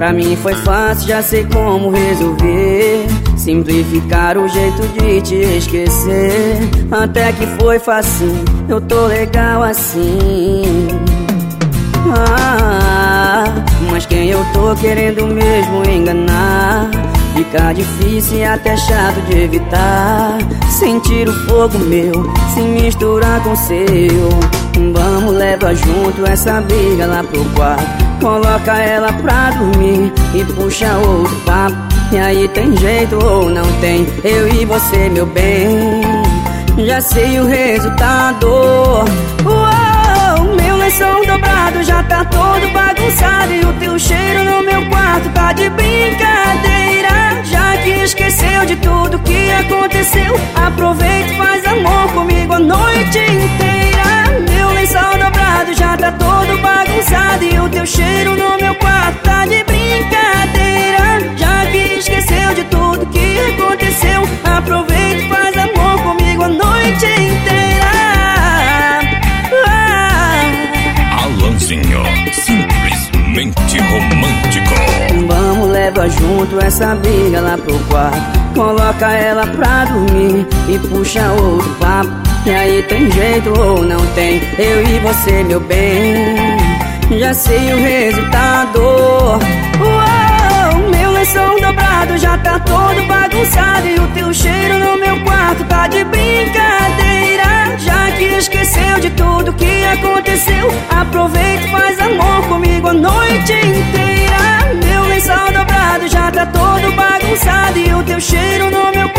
Pra mim foi fácil, já sei como resolver. Simplificar o jeito de te esquecer. Até que foi fácil, eu tô legal assim. Mas quem eu tô querendo mesmo enganar? Fica difícil e até chato de evitar. Sentir o fogo meu se misturar com o seu. Vamos, leva junto essa briga lá pro quarto. Coloca ela pra dormir e puxa outro papo. E aí tem jeito ou não tem? Eu e você, meu bem, já sei o resultado. Meu lençol dobrado já tá todo bagunçado. E o teu cheiro no meu quarto tá de brincadeira. Já que esqueceu de tudo que aconteceu, aproveita e faz amor comigo a noite inteira. Meu lençol dobrado já tá todo bagunçado. E o teu cheiro no meu quarto tá de brincadeira. Já que esqueceu de tudo que aconteceu, aproveita e faz amor comigo a noite inteira. Alanzinho, simplesmente romântico. Vamos, leva junto essa briga lá pro quarto. Coloca ela pra dormir e puxa outro papo. E aí tem jeito ou não tem? Eu e você, meu bem, já sei o resultado. Meu lençol dobrado já tá todo bagunçado. E o teu cheiro no meu quarto tá de brincadeira. Já que esqueceu de tudo que aconteceu, aproveita e faz amor comigo a noite inteira. Meu lençol dobrado já tá todo bagunçado. E o teu cheiro no meu